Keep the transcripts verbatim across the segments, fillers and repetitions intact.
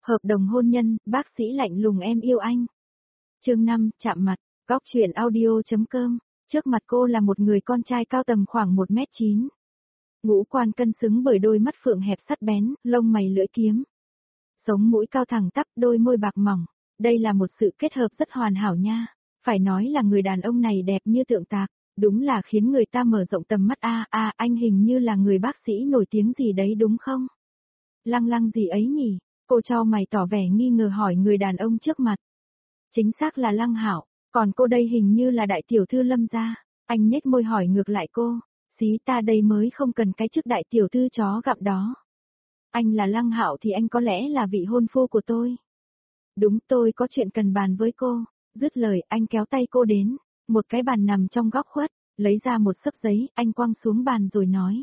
Hợp đồng hôn nhân, bác sĩ lạnh lùng em yêu anh. Chương năm, chạm mặt, góc truyện audio.com. Trước mặt cô là một người con trai cao tầm khoảng một mét chín. Ngũ quan cân xứng bởi đôi mắt phượng hẹp sắc bén, lông mày lưỡi kiếm. Sống mũi cao thẳng tắp, đôi môi bạc mỏng. Đây là một sự kết hợp rất hoàn hảo nha. Phải nói là người đàn ông này đẹp như tượng tạc. Đúng là khiến người ta mở rộng tầm mắt. A a anh hình như là người bác sĩ nổi tiếng gì đấy đúng không? Lăng lăng gì ấy nhỉ? Cô cho mày tỏ vẻ nghi ngờ hỏi người đàn ông trước mặt. Chính xác là Lăng Hạo, còn cô đây hình như là đại tiểu thư Lâm gia. Anh nhếch môi hỏi ngược lại cô, xí ta đây mới không cần cái chức đại tiểu thư chó gặm đó. Anh là Lăng Hạo thì anh có lẽ là vị hôn phu của tôi. Đúng, tôi có chuyện cần bàn với cô. Dứt lời anh kéo tay cô đến, một cái bàn nằm trong góc khuất, lấy ra một xấp giấy, anh quăng xuống bàn rồi nói.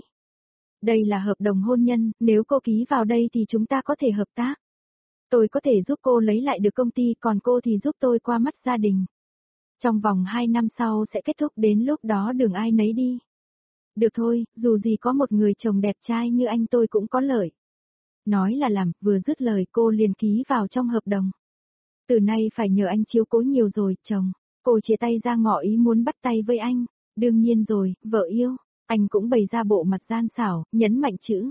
Đây là hợp đồng hôn nhân, nếu cô ký vào đây thì chúng ta có thể hợp tác. Tôi có thể giúp cô lấy lại được công ty, còn cô thì giúp tôi qua mắt gia đình. Trong vòng hai năm sau sẽ kết thúc, đến lúc đó đường ai nấy đi. Được thôi, dù gì có một người chồng đẹp trai như anh tôi cũng có lợi. Nói là làm, vừa dứt lời cô liền ký vào trong hợp đồng. Từ nay phải nhờ anh chiếu cố nhiều rồi, chồng. Cô chia tay ra ngỏ ý muốn bắt tay với anh. Đương nhiên rồi, vợ yêu. Anh cũng bày ra bộ mặt gian xảo, nhấn mạnh chữ.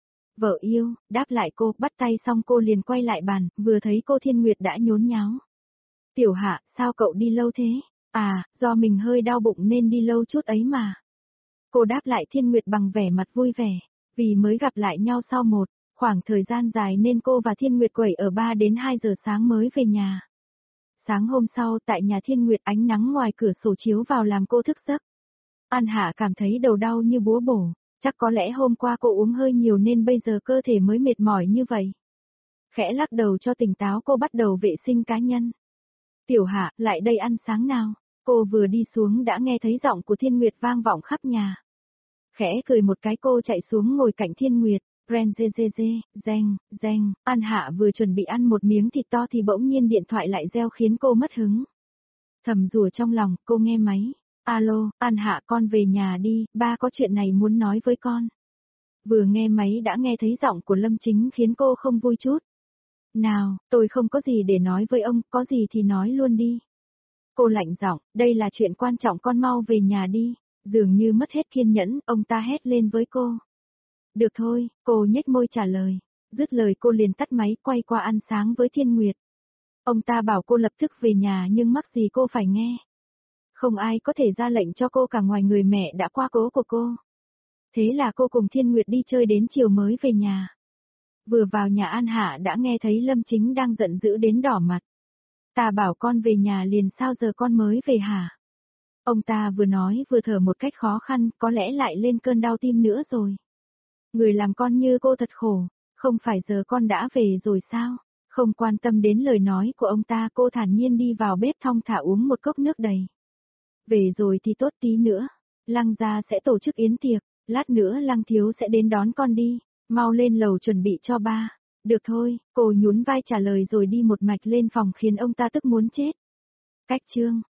Vợ yêu, đáp lại cô, bắt tay xong cô liền quay lại bàn, vừa thấy cô Thiên Nguyệt đã nhốn nháo. Tiểu Hạ, sao cậu đi lâu thế? À, do mình hơi đau bụng nên đi lâu chút ấy mà. Cô đáp lại Thiên Nguyệt bằng vẻ mặt vui vẻ, vì mới gặp lại nhau sau một khoảng thời gian dài nên cô và Thiên Nguyệt quẩy ở ba đến hai giờ sáng mới về nhà. Sáng hôm sau tại nhà Thiên Nguyệt ánh nắng ngoài cửa sổ chiếu vào làm cô thức giấc. An Hạ cảm thấy đầu đau như búa bổ. Chắc có lẽ hôm qua cô uống hơi nhiều nên bây giờ cơ thể mới mệt mỏi như vậy. Khẽ lắc đầu cho tỉnh táo cô bắt đầu vệ sinh cá nhân. Tiểu Hạ, lại đây ăn sáng nào. Cô vừa đi xuống đã nghe thấy giọng của Thiên Nguyệt vang vọng khắp nhà. Khẽ cười một cái cô chạy xuống ngồi cạnh Thiên Nguyệt. Ren dê dê dê, reng, reng. An Hạ vừa chuẩn bị ăn một miếng thịt to thì bỗng nhiên điện thoại lại reo khiến cô mất hứng. Thầm rủa trong lòng, cô nghe máy. Alo, An Hạ con về nhà đi, ba có chuyện này muốn nói với con. Vừa nghe máy đã nghe thấy giọng của Lâm Chính khiến cô không vui chút. Nào, tôi không có gì để nói với ông, có gì thì nói luôn đi. Cô lạnh giọng, đây là chuyện quan trọng con mau về nhà đi. Dường như mất hết kiên nhẫn, ông ta hét lên với cô. Được thôi, cô nhếch môi trả lời. Dứt lời cô liền tắt máy quay qua ăn sáng với Thiên Nguyệt. Ông ta bảo cô lập tức về nhà nhưng mắc gì cô phải nghe. Không ai có thể ra lệnh cho cô cả ngoài người mẹ đã qua cố của cô. Thế là cô cùng Thiên Nguyệt đi chơi đến chiều mới về nhà. Vừa vào nhà An Hạ đã nghe thấy Lâm Chính đang giận dữ đến đỏ mặt. Ta bảo con về nhà liền, sao giờ con mới về hả? Ông ta vừa nói vừa thở một cách khó khăn, có lẽ lại lên cơn đau tim nữa rồi. Người làm con như cô thật khổ, không phải giờ con đã về rồi sao? Không quan tâm đến lời nói của ông ta, cô thản nhiên đi vào bếp thong thả uống một cốc nước đầy. Về rồi thì tốt, tí nữa Lăng gia sẽ tổ chức yến tiệc, lát nữa Lăng thiếu sẽ đến đón con đi, mau lên lầu chuẩn bị cho ba. Được thôi, cô nhún vai trả lời rồi đi một mạch lên phòng khiến ông ta tức muốn chết. Cách chương